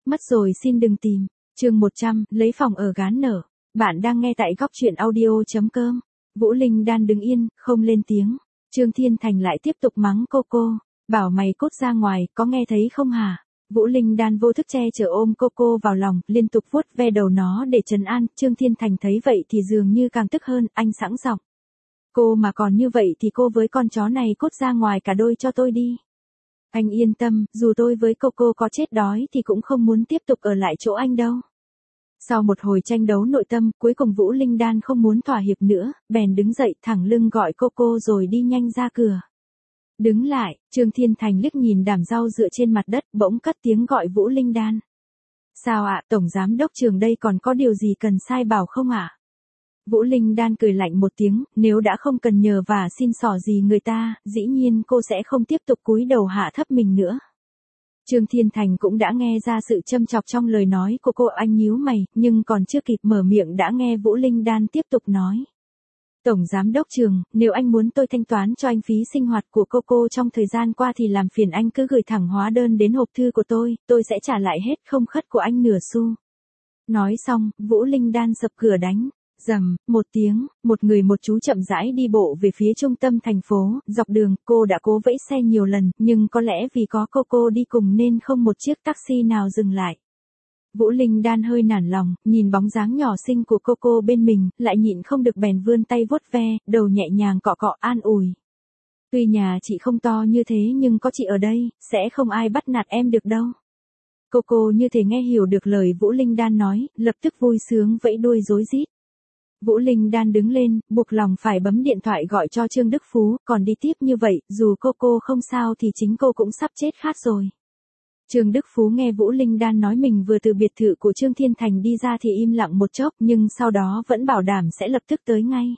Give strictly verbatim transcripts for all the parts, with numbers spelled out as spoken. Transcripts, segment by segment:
Mất rồi xin đừng tìm. Chương một trăm, lấy phòng ở gán nở. Bạn đang nghe tại góc truyện audio.com. Vũ Linh Đan đứng yên, không lên tiếng. Trương Thiên Thành lại tiếp tục mắng cô cô. Bảo mày cút ra ngoài, có nghe thấy không hả? Vũ Linh Đan vô thức che chở ôm cô cô vào lòng, liên tục vuốt ve đầu nó để trấn an. Trương Thiên Thành thấy vậy thì dường như càng tức hơn, anh sẵn giọng. Cô mà còn như vậy thì cô với con chó này cút ra ngoài cả đôi cho tôi đi. Anh yên tâm, dù tôi với cô cô có chết đói thì cũng không muốn tiếp tục ở lại chỗ anh đâu. Sau một hồi tranh đấu nội tâm, cuối cùng Vũ Linh Đan không muốn thỏa hiệp nữa, bèn đứng dậy thẳng lưng gọi cô cô rồi đi nhanh ra cửa. Đứng lại, Trương Thiên Thành liếc nhìn đàm rau dựa trên mặt đất, bỗng cất tiếng gọi Vũ Linh Đan. Sao ạ, Tổng Giám Đốc Trường đây còn có điều gì cần sai bảo không ạ? Vũ Linh Đan cười lạnh một tiếng, nếu đã không cần nhờ và xin xỏ gì người ta, dĩ nhiên cô sẽ không tiếp tục cúi đầu hạ thấp mình nữa. Trương Thiên Thành cũng đã nghe ra sự châm chọc trong lời nói của cô, anh nhíu mày, nhưng còn chưa kịp mở miệng đã nghe Vũ Linh Đan tiếp tục nói. Tổng Giám Đốc Trường, nếu anh muốn tôi thanh toán cho anh phí sinh hoạt của cô cô trong thời gian qua thì làm phiền anh cứ gửi thẳng hóa đơn đến hộp thư của tôi, tôi sẽ trả lại hết không khất của anh nửa xu. Nói xong, Vũ Linh Đan sập cửa đánh. Rầm, một tiếng, một người một chú chậm rãi đi bộ về phía trung tâm thành phố, dọc đường, cô đã cố vẫy xe nhiều lần, nhưng có lẽ vì có cô cô đi cùng nên không một chiếc taxi nào dừng lại. Vũ Linh Đan hơi nản lòng, nhìn bóng dáng nhỏ xinh của cô cô bên mình, lại nhịn không được bèn vươn tay vuốt ve, đầu nhẹ nhàng cọ cọ an ủi. Tuy nhà chị không to như thế nhưng có chị ở đây, sẽ không ai bắt nạt em được đâu. Cô cô như thể nghe hiểu được lời Vũ Linh Đan nói, lập tức vui sướng vẫy đuôi rối rít. Vũ Linh Đan đứng lên, buộc lòng phải bấm điện thoại gọi cho Trương Đức Phú, còn đi tiếp như vậy, dù cô cô không sao thì chính cô cũng sắp chết khát rồi. Trương Đức Phú nghe Vũ Linh Đan nói mình vừa từ biệt thự của Trương Thiên Thành đi ra thì im lặng một chốc, nhưng sau đó vẫn bảo đảm sẽ lập tức tới ngay.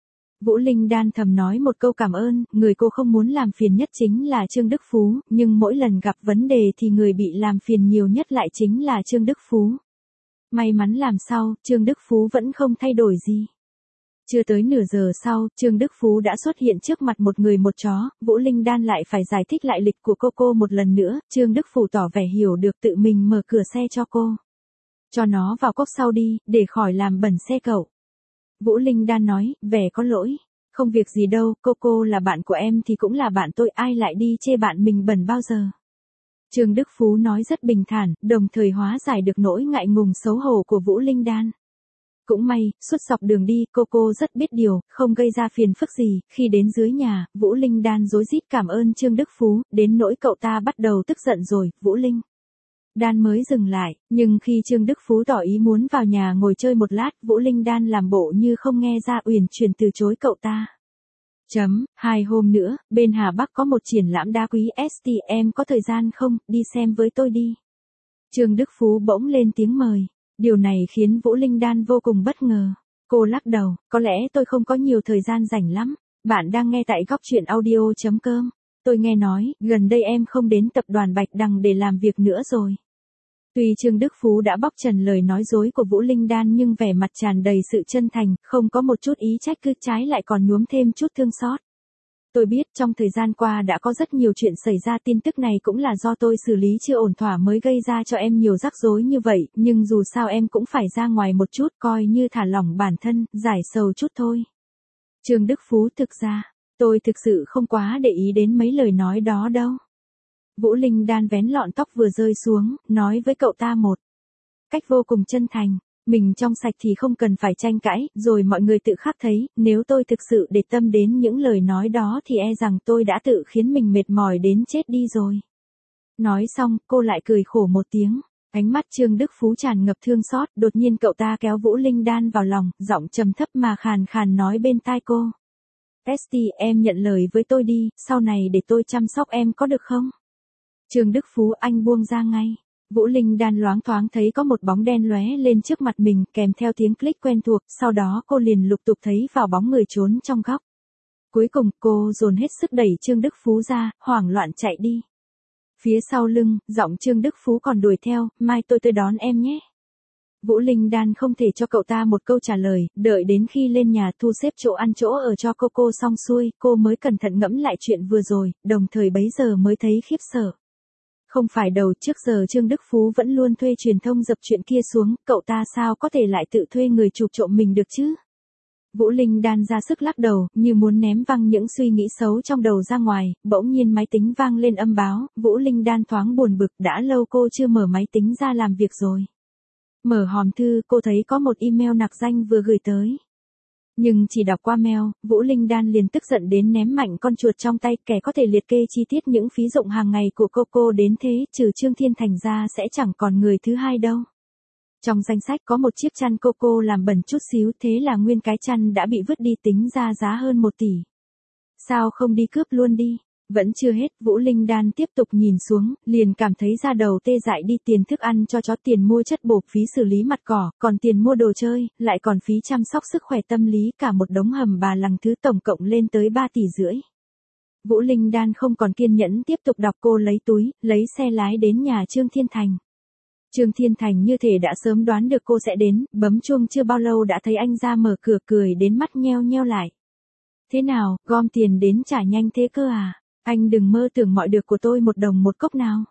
Vũ Linh Đan thầm nói một câu cảm ơn, người cô không muốn làm phiền nhất chính là Trương Đức Phú, nhưng mỗi lần gặp vấn đề thì người bị làm phiền nhiều nhất lại chính là Trương Đức Phú. May mắn làm sao, Trương Đức Phú vẫn không thay đổi gì. Chưa tới nửa giờ sau, Trương Đức Phú đã xuất hiện trước mặt một người một chó, Vũ Linh Đan lại phải giải thích lại lịch của cô cô một lần nữa, Trương Đức Phú tỏ vẻ hiểu được tự mình mở cửa xe cho cô. Cho nó vào cốc sau đi, để khỏi làm bẩn xe cậu. Vũ Linh Đan nói, vẻ có lỗi. Không việc gì đâu, cô cô là bạn của em thì cũng là bạn tôi, ai lại đi chê bạn mình bẩn bao giờ. Trương Đức Phú nói rất bình thản, đồng thời hóa giải được nỗi ngại ngùng xấu hổ của Vũ Linh Đan. Cũng may, suốt dọc đường đi, cô cô rất biết điều, không gây ra phiền phức gì, khi đến dưới nhà, Vũ Linh Đan rối rít cảm ơn Trương Đức Phú, đến nỗi cậu ta bắt đầu tức giận rồi, Vũ Linh Đan mới dừng lại, nhưng khi Trương Đức Phú tỏ ý muốn vào nhà ngồi chơi một lát, Vũ Linh Đan làm bộ như không nghe ra, uyển chuyển từ chối cậu ta. Chấm, hai hôm nữa, bên Hà Bắc có một triển lãm đá quý ét tê, em có thời gian không, đi xem với tôi đi. Trương Đức Phú bỗng lên tiếng mời, điều này khiến Vũ Linh Đan vô cùng bất ngờ. Cô lắc đầu, có lẽ tôi không có nhiều thời gian rảnh lắm. Bạn đang nghe tại góc truyện audio.com. Tôi nghe nói, gần đây em không đến tập đoàn Bạch Đằng để làm việc nữa rồi. Tuy Trương Đức Phú đã bóc trần lời nói dối của Vũ Linh Đan nhưng vẻ mặt tràn đầy sự chân thành, không có một chút ý trách cứ, trái lại còn nhuốm thêm chút thương xót. Tôi biết trong thời gian qua đã có rất nhiều chuyện xảy ra, tin tức này cũng là do tôi xử lý chưa ổn thỏa mới gây ra cho em nhiều rắc rối như vậy, nhưng dù sao em cũng phải ra ngoài một chút, coi như thả lỏng bản thân, giải sầu chút thôi. Trương Đức Phú, thực ra, tôi thực sự không quá để ý đến mấy lời nói đó đâu. Vũ Linh Đan vén lọn tóc vừa rơi xuống, nói với cậu ta một cách vô cùng chân thành, mình trong sạch thì không cần phải tranh cãi, rồi mọi người tự khắc thấy, nếu tôi thực sự để tâm đến những lời nói đó thì e rằng tôi đã tự khiến mình mệt mỏi đến chết đi rồi. Nói xong, cô lại cười khổ một tiếng, ánh mắt Trương Đức Phú tràn ngập thương xót, đột nhiên cậu ta kéo Vũ Linh Đan vào lòng, giọng trầm thấp mà khàn khàn nói bên tai cô. Testy, em nhận lời với tôi đi, sau này để tôi chăm sóc em có được không? Trương Đức Phú, anh buông ra ngay. Vũ Linh Đan loáng thoáng thấy có một bóng đen lóe lên trước mặt mình, kèm theo tiếng click quen thuộc, sau đó cô liền lục tục thấy vào bóng người trốn trong góc. Cuối cùng, cô dồn hết sức đẩy Trương Đức Phú ra, hoảng loạn chạy đi. Phía sau lưng, giọng Trương Đức Phú còn đuổi theo, mai tôi tới đón em nhé. Vũ Linh Đan không thể cho cậu ta một câu trả lời, đợi đến khi lên nhà thu xếp chỗ ăn chỗ ở cho cô cô xong xuôi, cô mới cẩn thận ngẫm lại chuyện vừa rồi, đồng thời bấy giờ mới thấy khiếp sợ. Không phải đầu, trước giờ Trương Đức Phú vẫn luôn thuê truyền thông dập chuyện kia xuống, cậu ta sao có thể lại tự thuê người chụp trộm mình được chứ? Vũ Linh Đan ra sức lắc đầu, như muốn ném văng những suy nghĩ xấu trong đầu ra ngoài, bỗng nhiên máy tính vang lên âm báo, Vũ Linh Đan thoáng buồn bực, đã lâu cô chưa mở máy tính ra làm việc rồi. Mở hòm thư, cô thấy có một email nặc danh vừa gửi tới. Nhưng chỉ đọc qua mail, Vũ Linh Đan liền tức giận đến ném mạnh con chuột trong tay, kẻ có thể liệt kê chi tiết những phí dụng hàng ngày của cô cô đến thế, trừ Trương Thiên Thành ra sẽ chẳng còn người thứ hai đâu. Trong danh sách có một chiếc chăn cô cô làm bẩn chút xíu, thế là nguyên cái chăn đã bị vứt đi, tính ra giá hơn một tỷ. Sao không đi cướp luôn đi? Vẫn chưa hết, Vũ Linh Đan tiếp tục nhìn xuống, liền cảm thấy da đầu tê dại đi, tiền thức ăn cho chó, tiền mua chất bột, phí xử lý mặt cỏ, còn tiền mua đồ chơi, lại còn phí chăm sóc sức khỏe tâm lý, cả một đống hầm bà lằng thứ tổng cộng lên tới ba tỷ rưỡi. Vũ Linh Đan không còn kiên nhẫn tiếp tục đọc, cô lấy túi, lấy xe lái đến nhà Trương Thiên Thành. Trương Thiên Thành như thể đã sớm đoán được cô sẽ đến, bấm chuông chưa bao lâu đã thấy anh ra mở cửa, cười đến mắt nheo nheo lại. Thế nào, gom tiền đến trả nhanh thế cơ à? Anh đừng mơ tưởng mọi được của tôi một đồng một cốc nào.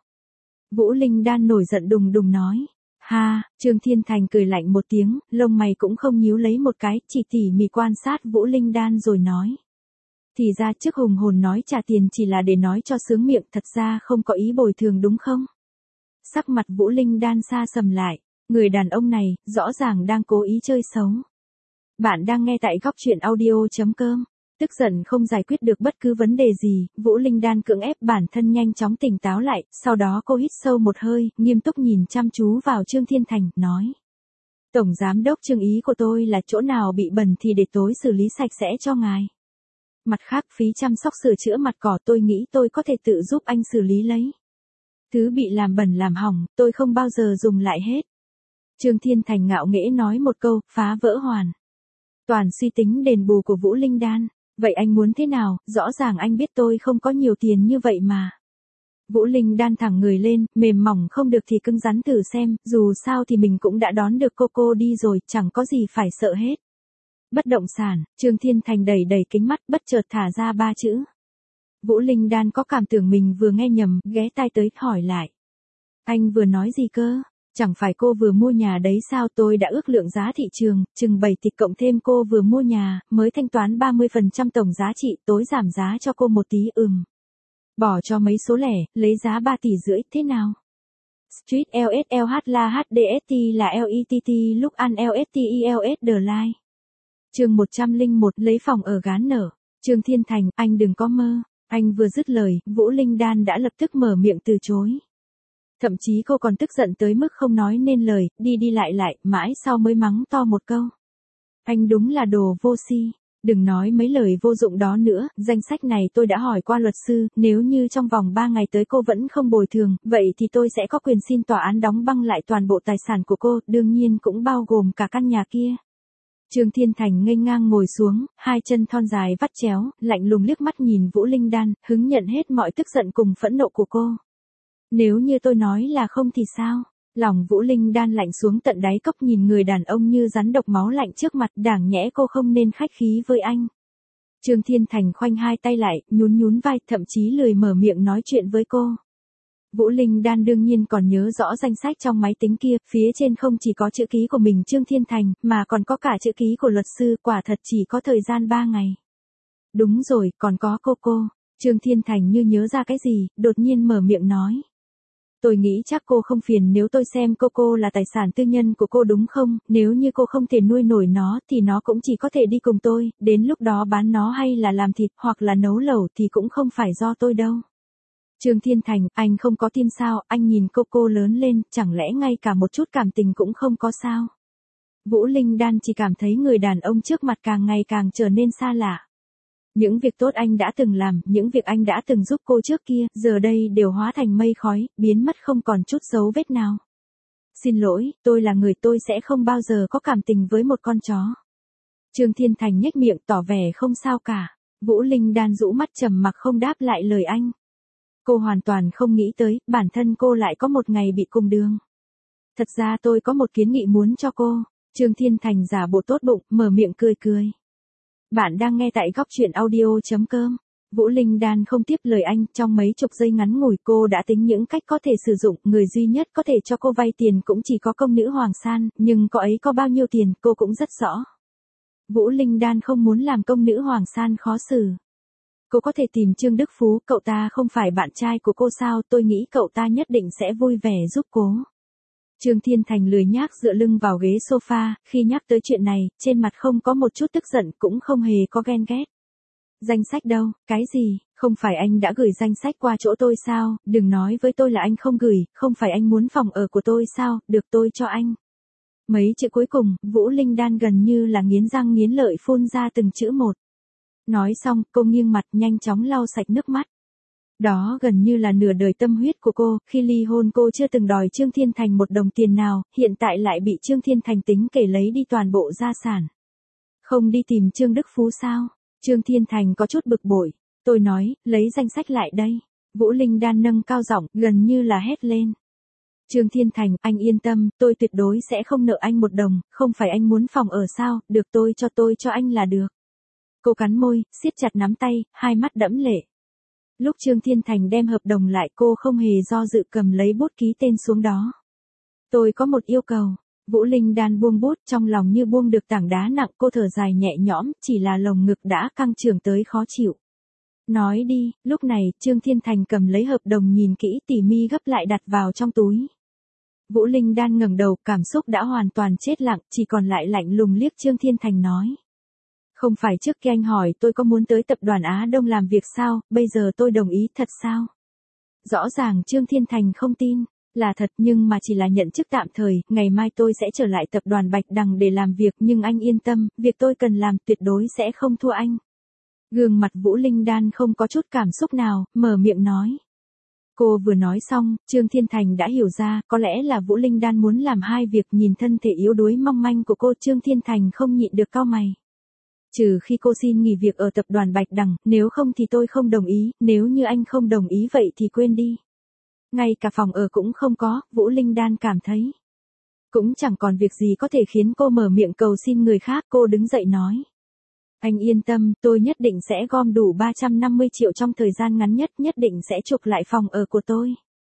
Vũ Linh Đan nổi giận đùng đùng nói. Ha, Trương Thiên Thành cười lạnh một tiếng, lông mày cũng không nhíu lấy một cái, chỉ tỉ mỉ quan sát Vũ Linh Đan rồi nói. Thì ra trước hùng hồn nói trả tiền chỉ là để nói cho sướng miệng, thật ra không có ý bồi thường đúng không? Sắc mặt Vũ Linh Đan xa sầm lại, người đàn ông này, rõ ràng đang cố ý chơi xấu. Bạn đang nghe tại góc truyện audio chấm com. Tức giận không giải quyết được bất cứ vấn đề gì, Vũ Linh Đan cưỡng ép bản thân nhanh chóng tỉnh táo lại, sau đó cô hít sâu một hơi, nghiêm túc nhìn chăm chú vào Trương Thiên Thành, nói. Tổng giám đốc Trương, ý của tôi là chỗ nào bị bẩn thì để tối xử lý sạch sẽ cho ngài. Mặt khác, phí chăm sóc sửa chữa mặt cỏ tôi nghĩ tôi có thể tự giúp anh xử lý lấy. Thứ bị làm bẩn làm hỏng, tôi không bao giờ dùng lại hết. Trương Thiên Thành ngạo nghễ nói một câu, phá vỡ hoàn toàn suy tính đền bù của Vũ Linh Đan. Vậy anh muốn thế nào, rõ ràng anh biết tôi không có nhiều tiền như vậy mà. Vũ Linh Đan thẳng người lên, mềm mỏng không được thì cứng rắn thử xem, dù sao thì mình cũng đã đón được cô cô đi rồi, chẳng có gì phải sợ hết. Bất động sản, Trương Thiên Thành đầy đầy kính mắt, bất chợt thả ra ba chữ. Vũ Linh Đan có cảm tưởng mình vừa nghe nhầm, ghé tai tới, hỏi lại. Anh vừa nói gì cơ? Chẳng phải cô vừa mua nhà đấy sao? Tôi đã ước lượng giá thị trường, chừng bảy tỷ, cộng thêm cô vừa mua nhà, mới thanh toán ba mươi phần trăm tổng giá trị, tối giảm giá cho cô một tí. Ừm. Bỏ cho mấy số lẻ, lấy giá ba tỷ rưỡi, thế nào? Street lờ ét lờ hát là hát đê ét tê là lờ e tê tê lúc ăn lờ ét tê i lờ ét The Line. Chương một trăm lẻ một, lấy phòng ở Gán Nở. Trương Thiên Thành, anh đừng có mơ. Anh vừa dứt lời, Vũ Linh Đan đã lập tức mở miệng từ chối. Thậm chí cô còn tức giận tới mức không nói nên lời, đi đi lại lại, mãi sau mới mắng to một câu. Anh đúng là đồ vô si, đừng nói mấy lời vô dụng đó nữa, danh sách này tôi đã hỏi qua luật sư, nếu như trong vòng ba ngày tới cô vẫn không bồi thường, vậy thì tôi sẽ có quyền xin tòa án đóng băng lại toàn bộ tài sản của cô, đương nhiên cũng bao gồm cả căn nhà kia. Trương Thiên Thành nghênh ngang ngồi xuống, hai chân thon dài vắt chéo, lạnh lùng liếc mắt nhìn Vũ Linh Đan, hứng nhận hết mọi tức giận cùng phẫn nộ của cô. Nếu như tôi nói là không thì sao? Lòng Vũ Linh Đan lạnh xuống tận đáy cốc, nhìn người đàn ông như rắn độc máu lạnh trước mặt, đáng nhẽ cô không nên khách khí với anh. Trương Thiên Thành khoanh hai tay lại, nhún nhún vai, thậm chí lười mở miệng nói chuyện với cô. Vũ Linh Đan đương nhiên còn nhớ rõ danh sách trong máy tính kia, phía trên không chỉ có chữ ký của mình Trương Thiên Thành, mà còn có cả chữ ký của luật sư, quả thật chỉ có thời gian ba ngày. Đúng rồi, còn có cô cô. Trương Thiên Thành như nhớ ra cái gì, đột nhiên mở miệng nói. Tôi nghĩ chắc cô không phiền nếu tôi xem cô cô là tài sản tư nhân của cô đúng không, nếu như cô không thể nuôi nổi nó thì nó cũng chỉ có thể đi cùng tôi, đến lúc đó bán nó hay là làm thịt hoặc là nấu lẩu thì cũng không phải do tôi đâu. Trương Thiên Thành, anh không có tim sao? Anh nhìn cô cô lớn lên, chẳng lẽ ngay cả một chút cảm tình cũng không có sao? Vũ Linh Đan chỉ cảm thấy người đàn ông trước mặt càng ngày càng trở nên xa lạ. Những việc tốt anh đã từng làm, những việc anh đã từng giúp cô trước kia, giờ đây đều hóa thành mây khói, biến mất không còn chút dấu vết nào. Xin lỗi, tôi là người, tôi sẽ không bao giờ có cảm tình với một con chó. Trương Thiên Thành nhếch miệng tỏ vẻ không sao cả. Vũ Linh Đan rũ mắt trầm mặc không đáp lại lời anh. Cô hoàn toàn không nghĩ tới, bản thân cô lại có một ngày bị cùng đường. Thật ra tôi có một kiến nghị muốn cho cô. Trương Thiên Thành giả bộ tốt bụng, mở miệng cười cười. Bạn đang nghe tại góc truyện audio chấm com. Vũ Linh Đan không tiếp lời anh, trong mấy chục giây ngắn ngủi cô đã tính những cách có thể sử dụng, người duy nhất có thể cho cô vay tiền cũng chỉ có công nữ Hoàng San, nhưng cô ấy có bao nhiêu tiền, cô cũng rất rõ. Vũ Linh Đan không muốn làm công nữ Hoàng San khó xử. Cô có thể tìm Trương Đức Phú, cậu ta không phải bạn trai của cô sao, tôi nghĩ cậu ta nhất định sẽ vui vẻ giúp cô. Trương Thiên Thành lười nhác dựa lưng vào ghế sofa, khi nhắc tới chuyện này, trên mặt không có một chút tức giận, cũng không hề có ghen ghét. Danh sách đâu, cái gì, không phải anh đã gửi danh sách qua chỗ tôi sao, đừng nói với tôi là anh không gửi, không phải anh muốn phòng ở của tôi sao, được tôi cho anh. Mấy chữ cuối cùng, Vũ Linh Đan gần như là nghiến răng nghiến lợi phun ra từng chữ một. Nói xong, cô nghiêng mặt nhanh chóng lau sạch nước mắt. Đó gần như là nửa đời tâm huyết của cô, khi ly hôn cô chưa từng đòi Trương Thiên Thành một đồng tiền nào, hiện tại lại bị Trương Thiên Thành tính kể lấy đi toàn bộ gia sản. Không đi tìm Trương Đức Phú sao? Trương Thiên Thành có chút bực bội. Tôi nói, lấy danh sách lại đây. Vũ Linh Đan nâng cao giọng, gần như là hét lên. Trương Thiên Thành, anh yên tâm, tôi tuyệt đối sẽ không nợ anh một đồng, không phải anh muốn phòng ở sao, được tôi cho tôi cho anh là được. Cô cắn môi, siết chặt nắm tay, hai mắt đẫm lệ. Lúc Trương Thiên Thành đem hợp đồng lại cô không hề do dự cầm lấy bút ký tên xuống đó. Tôi có một yêu cầu. Vũ Linh Đan buông bút trong lòng như buông được tảng đá nặng, cô thở dài nhẹ nhõm, chỉ là lồng ngực đã căng trường tới khó chịu. Nói đi, lúc này Trương Thiên Thành cầm lấy hợp đồng nhìn kỹ tỉ mi gấp lại đặt vào trong túi. Vũ Linh Đan ngẩng đầu, cảm xúc đã hoàn toàn chết lặng, chỉ còn lại lạnh lùng liếc Trương Thiên Thành nói. Không phải trước khi anh hỏi tôi có muốn tới tập đoàn Á Đông làm việc sao, bây giờ tôi đồng ý thật sao? Rõ ràng Trương Thiên Thành không tin, là thật nhưng mà chỉ là nhận chức tạm thời, ngày mai tôi sẽ trở lại tập đoàn Bạch Đằng để làm việc nhưng anh yên tâm, việc tôi cần làm tuyệt đối sẽ không thua anh. Gương mặt Vũ Linh Đan không có chút cảm xúc nào, mở miệng nói. Cô vừa nói xong, Trương Thiên Thành đã hiểu ra, có lẽ là Vũ Linh Đan muốn làm hai việc, nhìn thân thể yếu đuối mong manh của cô, Trương Thiên Thành không nhịn được cau mày. Trừ khi cô xin nghỉ việc ở tập đoàn Bạch Đằng, nếu không thì tôi không đồng ý, nếu như anh không đồng ý vậy thì quên đi. Ngay cả phòng ở cũng không có, Vũ Linh Đan cảm thấy. Cũng chẳng còn việc gì có thể khiến cô mở miệng cầu xin người khác, cô đứng dậy nói. Anh yên tâm, tôi nhất định sẽ gom đủ ba trăm năm mươi triệu trong thời gian ngắn nhất, nhất định sẽ chuộc lại phòng ở của tôi.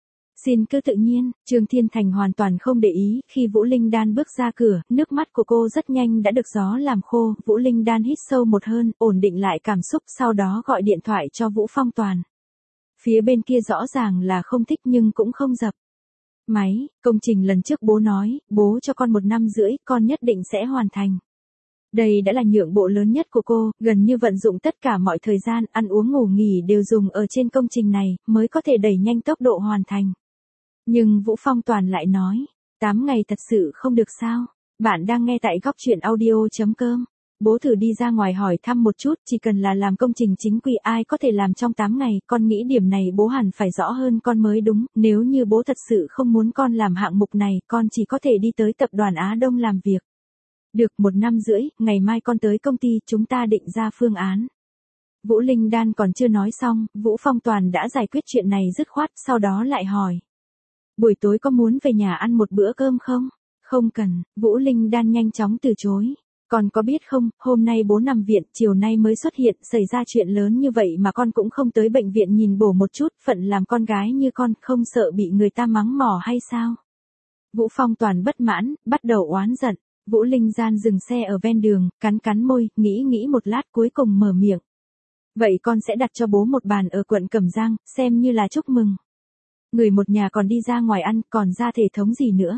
Xin cứ tự nhiên, Trương Thiên Thành hoàn toàn không để ý, khi Vũ Linh Đan bước ra cửa, nước mắt của cô rất nhanh đã được gió làm khô, Vũ Linh Đan hít sâu một hơi, ổn định lại cảm xúc, sau đó gọi điện thoại cho Vũ Phong Toàn. Phía bên kia rõ ràng là không thích nhưng cũng không dập. Máy, công trình lần trước bố nói, bố cho con một năm rưỡi, con nhất định sẽ hoàn thành. Đây đã là nhượng bộ lớn nhất của cô, gần như vận dụng tất cả mọi thời gian, ăn uống ngủ nghỉ đều dùng ở trên công trình này, mới có thể đẩy nhanh tốc độ hoàn thành. Nhưng Vũ Phong Toàn lại nói, tám ngày thật sự không được sao? Bạn đang nghe tại góc truyện audio chấm com. Bố thử đi ra ngoài hỏi thăm một chút, chỉ cần là làm công trình chính quy ai có thể làm trong tám ngày, con nghĩ điểm này bố hẳn phải rõ hơn con mới đúng, nếu như bố thật sự không muốn con làm hạng mục này, con chỉ có thể đi tới tập đoàn Á Đông làm việc. Được một năm rưỡi, ngày mai con tới công ty, chúng ta định ra phương án. Vũ Linh Đan còn chưa nói xong, Vũ Phong Toàn đã giải quyết chuyện này dứt khoát, sau đó lại hỏi. Buổi tối có muốn về nhà ăn một bữa cơm không? Không cần, Vũ Linh Đan nhanh chóng từ chối. Con có biết không, hôm nay bố nằm viện, chiều nay mới xuất hiện, xảy ra chuyện lớn như vậy mà con cũng không tới bệnh viện nhìn bổ một chút, phận làm con gái như con, không sợ bị người ta mắng mỏ hay sao? Vũ Phong Toàn bất mãn, bắt đầu oán giận. Vũ Linh Gian dừng xe ở ven đường, cắn cắn môi, nghĩ nghĩ một lát cuối cùng mở miệng. Vậy con sẽ đặt cho bố một bàn ở quận Cẩm Giang, xem như là chúc mừng. Người một nhà còn đi ra ngoài ăn, còn ra thể thống gì nữa.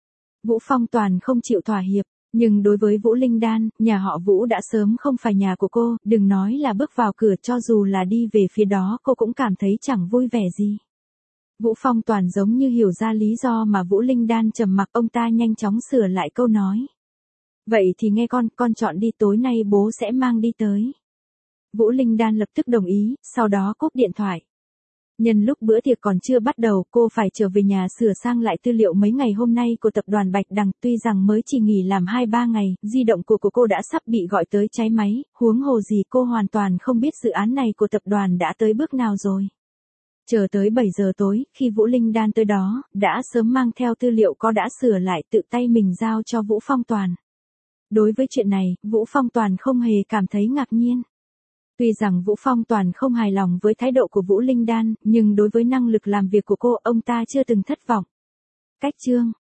Vũ Phong Toàn không chịu thỏa hiệp, nhưng đối với Vũ Linh Đan, nhà họ Vũ đã sớm không phải nhà của cô, đừng nói là bước vào cửa, cho dù là đi về phía đó cô cũng cảm thấy chẳng vui vẻ gì. Vũ Phong Toàn giống như hiểu ra lý do mà Vũ Linh Đan trầm mặc, ông ta nhanh chóng sửa lại câu nói. Vậy thì nghe con, con chọn đi, tối nay bố sẽ mang đi tới. Vũ Linh Đan lập tức đồng ý, sau đó cúp điện thoại. Nhân lúc bữa tiệc còn chưa bắt đầu, cô phải trở về nhà sửa sang lại tư liệu mấy ngày hôm nay của tập đoàn Bạch Đằng, tuy rằng mới chỉ nghỉ làm hai ba ngày, di động của, của cô đã sắp bị gọi tới cháy máy, huống hồ gì cô hoàn toàn không biết dự án này của tập đoàn đã tới bước nào rồi. Chờ tới bảy giờ tối, khi Vũ Linh Đan tới đó, đã sớm mang theo tư liệu có đã sửa lại tự tay mình giao cho Vũ Phong Toàn. Đối với chuyện này, Vũ Phong Toàn không hề cảm thấy ngạc nhiên. Tuy rằng Vũ Phong Toàn không hài lòng với thái độ của Vũ Linh Đan, nhưng đối với năng lực làm việc của cô, ông ta chưa từng thất vọng. Cách chương